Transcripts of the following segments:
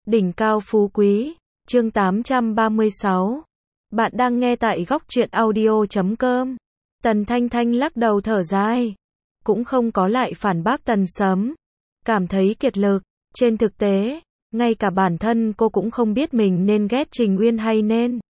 Đỉnh cao phú quý, chương 836. Bạn đang nghe tại góc truyện audio.com. Tần Thanh Thanh lắc đầu thở dài, cũng không có lại phản bác Tần Sấm, cảm thấy kiệt lực. Trên thực tế, ngay cả bản thân cô cũng không biết mình nên ghét Trình Uyên hay nên.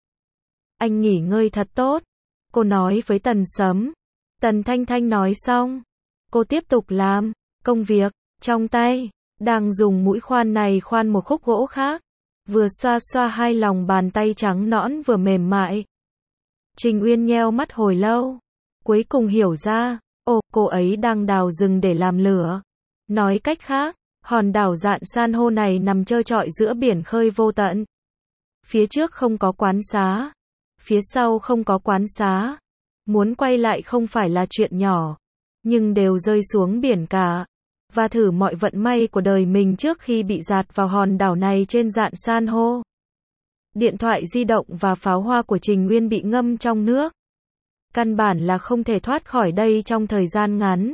Anh nghỉ ngơi thật tốt, cô nói với Tần Sấm. Tần Thanh Thanh nói xong, cô tiếp tục làm công việc trong tay, đang dùng mũi khoan này khoan một khúc gỗ khác, vừa xoa xoa hai lòng bàn tay trắng nõn vừa mềm mại. Trình Uyên nheo mắt hồi lâu, cuối cùng hiểu ra, cô ấy đang đào rừng để làm lửa. Nói cách khác, hòn đảo Dạn San hô này nằm trơ trọi giữa biển khơi vô tận. Phía trước không có quán xá, phía sau không có quán xá. Muốn quay lại không phải là chuyện nhỏ, nhưng đều rơi xuống biển cả. Và thử mọi vận may của đời mình trước khi bị dạt vào hòn đảo này trên Dạn San hô. Điện thoại di động và pháo hoa của Trình Uyên bị ngâm trong nước. Căn bản là không thể thoát khỏi đây trong thời gian ngắn.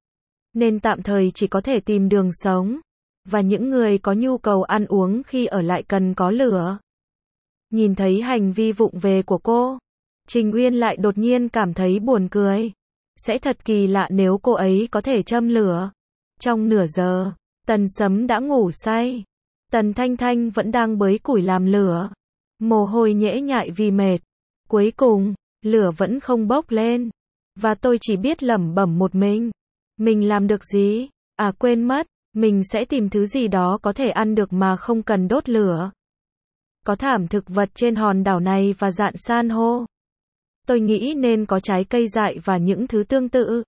Nên tạm thời chỉ có thể tìm đường sống. Và những người có nhu cầu ăn uống khi ở lại cần có lửa. Nhìn thấy hành vi vụng về của cô, Trình Uyên lại đột nhiên cảm thấy buồn cười. Sẽ thật kỳ lạ nếu cô ấy có thể châm lửa. Trong nửa giờ, Tần Sấm đã ngủ say. Tần Thanh Thanh vẫn đang bới củi làm lửa. Mồ hôi nhễ nhại vì mệt. Cuối cùng, lửa vẫn không bốc lên. Và tôi chỉ biết lẩm bẩm một mình. Mình làm được gì? Quên mất, mình sẽ tìm thứ gì đó có thể ăn được mà không cần đốt lửa. Có thảm thực vật trên hòn đảo này và Dạn San hô. Tôi nghĩ nên có trái cây dại và những thứ tương tự.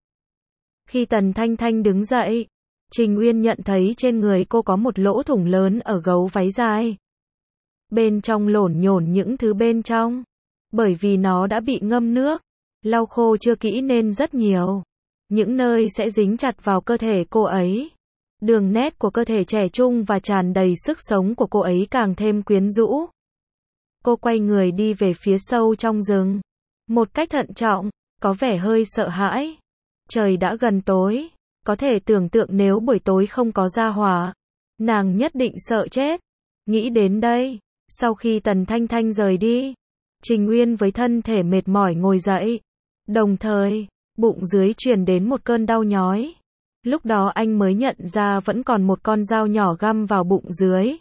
Khi Tần Thanh Thanh đứng dậy, Trình Uyên nhận thấy trên người cô có một lỗ thủng lớn ở gấu váy dài. Bên trong lổn nhổn những thứ bên trong. Bởi vì nó đã bị ngâm nước, lau khô chưa kỹ nên rất nhiều. Những nơi sẽ dính chặt vào cơ thể cô ấy. Đường nét của cơ thể trẻ trung và tràn đầy sức sống của cô ấy càng thêm quyến rũ. Cô quay người đi về phía sâu trong rừng. Một cách thận trọng, có vẻ hơi sợ hãi. Trời đã gần tối. Có thể tưởng tượng nếu buổi tối không có ra hỏa, nàng nhất định sợ chết. Nghĩ đến đây, sau khi Tần Thanh Thanh rời đi, Trình Uyên với thân thể mệt mỏi ngồi dậy. Đồng thời, bụng dưới truyền đến một cơn đau nhói. Lúc đó anh mới nhận ra vẫn còn một con dao nhỏ găm vào bụng dưới.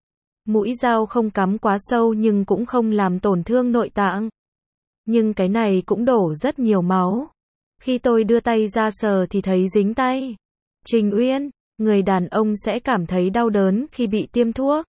Mũi dao không cắm quá sâu nhưng cũng không làm tổn thương nội tạng. Nhưng cái này cũng đổ rất nhiều máu. Khi tôi đưa tay ra sờ thì thấy dính tay. Trình Uyên, người đàn ông sẽ cảm thấy đau đớn khi bị tiêm thuốc.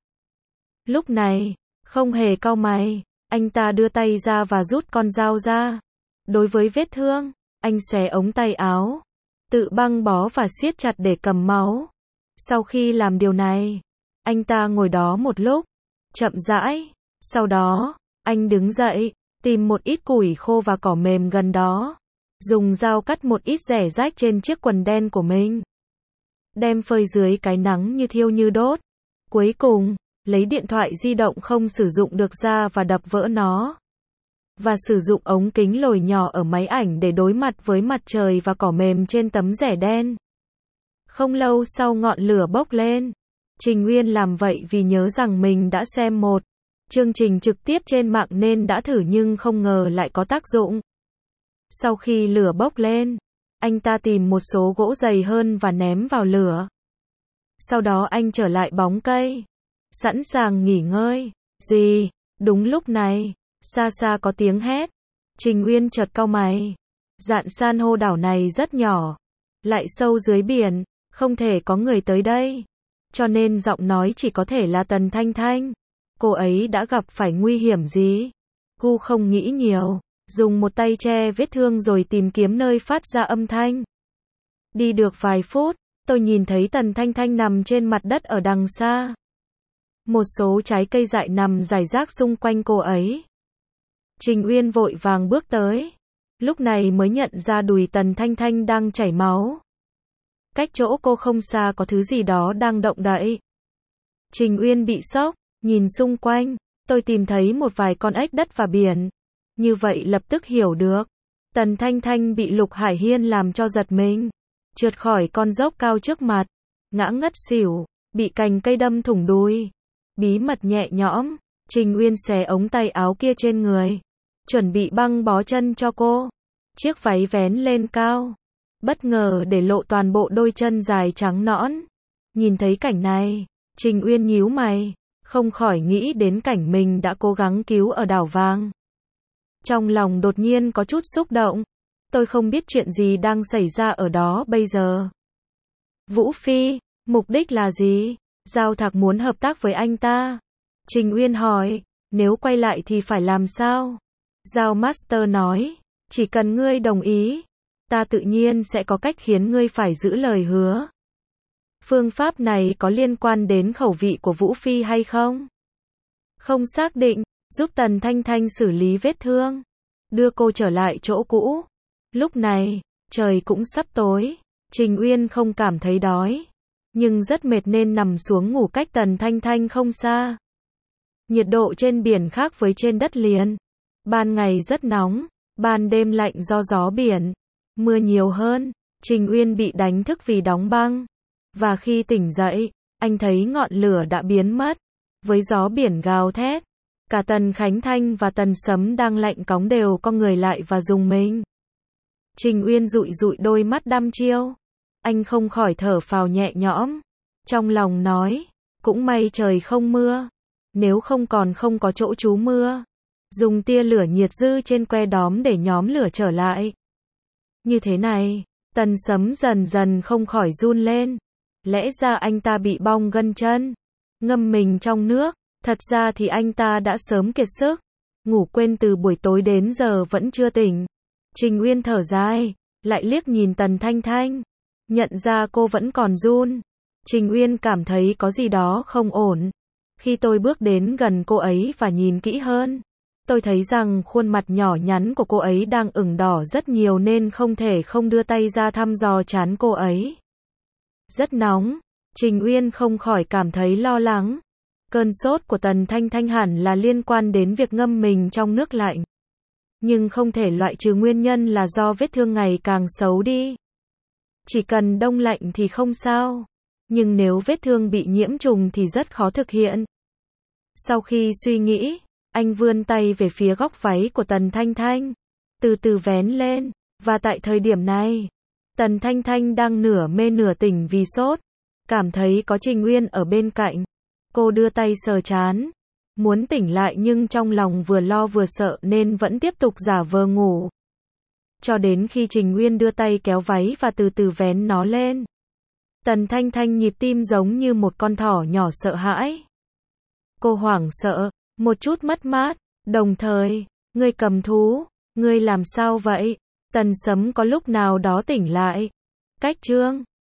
Lúc này, không hề cau mày, anh ta đưa tay ra và rút con dao ra. Đối với vết thương, anh xé ống tay áo, tự băng bó và siết chặt để cầm máu. Sau khi làm điều này, anh ta ngồi đó một lúc, chậm rãi. Sau đó, anh đứng dậy, tìm một ít củi khô và cỏ mềm gần đó. Dùng dao cắt một ít rẻ rách trên chiếc quần đen của mình. Đem phơi dưới cái nắng như thiêu như đốt. Cuối cùng, lấy điện thoại di động không sử dụng được ra và đập vỡ nó. Và sử dụng ống kính lồi nhỏ ở máy ảnh để đối mặt với mặt trời và cỏ mềm trên tấm rẻ đen. Không lâu sau ngọn lửa bốc lên. Trình Uyên làm vậy vì nhớ rằng mình đã xem một chương trình trực tiếp trên mạng nên đã thử nhưng không ngờ lại có tác dụng. Sau khi lửa bốc lên, anh ta tìm một số gỗ dày hơn và ném vào lửa. Sau đó anh trở lại bóng cây, sẵn sàng nghỉ ngơi. Gì? Đúng lúc này, xa xa có tiếng hét. Trình Uyên chợt cau mày. Dạn San hô đảo này rất nhỏ, lại sâu dưới biển, không thể có người tới đây. Cho nên giọng nói chỉ có thể là Tần Thanh Thanh. Cô ấy đã gặp phải nguy hiểm gì? Cô không nghĩ nhiều. Dùng một tay che vết thương rồi tìm kiếm nơi phát ra âm thanh. Đi được vài phút, tôi nhìn thấy Tần Thanh Thanh nằm trên mặt đất ở đằng xa. Một số trái cây dại nằm rải rác xung quanh cô ấy. Trình Uyên vội vàng bước tới. Lúc này mới nhận ra đùi Tần Thanh Thanh đang chảy máu. Cách chỗ cô không xa có thứ gì đó đang động đậy. Trình Uyên bị sốc, nhìn xung quanh. Tôi tìm thấy một vài con ếch đất và biển. Như vậy lập tức hiểu được. Tần Thanh Thanh bị Lục Hải Hiên làm cho giật mình. Trượt khỏi con dốc cao trước mặt. Ngã ngất xỉu. Bị cành cây đâm thủng đùi. bí mật nhẹ nhõm, Trình Uyên xé ống tay áo kia trên người, chuẩn bị băng bó chân cho cô. Chiếc váy vén lên cao, bất ngờ để lộ toàn bộ đôi chân dài trắng nõn. Nhìn thấy cảnh này, Trình Uyên nhíu mày, không khỏi nghĩ đến cảnh mình đã cố gắng cứu ở đảo vàng. Trong lòng đột nhiên có chút xúc động. Tôi không biết chuyện gì đang xảy ra ở đó bây giờ. Vũ Phi, mục đích là gì? Giao Thạc muốn hợp tác với anh ta. Trình Uyên hỏi, nếu quay lại thì phải làm sao? Giao Master nói, chỉ cần ngươi đồng ý, ta tự nhiên sẽ có cách khiến ngươi phải giữ lời hứa. Phương pháp này có liên quan đến khẩu vị của Vũ Phi hay không? Không xác định, giúp Tần Thanh Thanh xử lý vết thương, đưa cô trở lại chỗ cũ. Lúc này, trời cũng sắp tối, Trình Uyên không cảm thấy đói, nhưng rất mệt nên nằm xuống ngủ cách Tần Thanh Thanh không xa. Nhiệt độ trên biển khác với trên đất liền. Ban ngày rất nóng, ban đêm lạnh do gió biển, mưa nhiều hơn. Trình Uyên bị đánh thức vì đóng băng. Và khi tỉnh dậy, anh thấy ngọn lửa đã biến mất. Với gió biển gào thét, cả Tần Khánh Thanh và Tần Sấm đang lạnh cóng đều co người lại và rùng mình. Trình Uyên dụi dụi đôi mắt đăm chiêu. Anh không khỏi thở phào nhẹ nhõm. Trong lòng nói, cũng may trời không mưa. Nếu không còn không có chỗ trú mưa. Dùng tia lửa nhiệt dư trên que đóm để nhóm lửa trở lại. Như thế này, Tần Sấm dần dần không khỏi run lên. Lẽ ra anh ta bị bong gân chân, ngâm mình trong nước. Thật ra thì anh ta đã sớm kiệt sức, ngủ quên từ buổi tối đến giờ vẫn chưa tỉnh. Trình Uyên thở dài, lại liếc nhìn Tần Thanh Thanh, nhận ra cô vẫn còn run. Trình Uyên cảm thấy có gì đó không ổn. Khi tôi bước đến gần cô ấy và nhìn kỹ hơn, tôi thấy rằng khuôn mặt nhỏ nhắn của cô ấy đang ửng đỏ rất nhiều nên không thể không đưa tay ra thăm dò trán cô ấy. Rất nóng, Trình Uyên không khỏi cảm thấy lo lắng. Cơn sốt của Tần Thanh Thanh hẳn là liên quan đến việc ngâm mình trong nước lạnh. Nhưng không thể loại trừ nguyên nhân là do vết thương ngày càng xấu đi. Chỉ cần đông lạnh thì không sao. Nhưng nếu vết thương bị nhiễm trùng thì rất khó thực hiện. Sau khi suy nghĩ, anh vươn tay về phía góc váy của Tần Thanh Thanh, từ từ vén lên. Và tại thời điểm này, Tần Thanh Thanh đang nửa mê nửa tỉnh vì sốt. Cảm thấy có Trình Uyên ở bên cạnh. Cô đưa tay sờ trán, muốn tỉnh lại nhưng trong lòng vừa lo vừa sợ nên vẫn tiếp tục giả vờ ngủ. Cho đến khi Trình Uyên đưa tay kéo váy và từ từ vén nó lên. Tần Thanh Thanh nhịp tim giống như một con thỏ nhỏ sợ hãi. Cô hoảng sợ, một chút mất mát, đồng thời, ngươi cầm thú, ngươi làm sao vậy? Tần Sấm có lúc nào đó tỉnh lại. Cách chương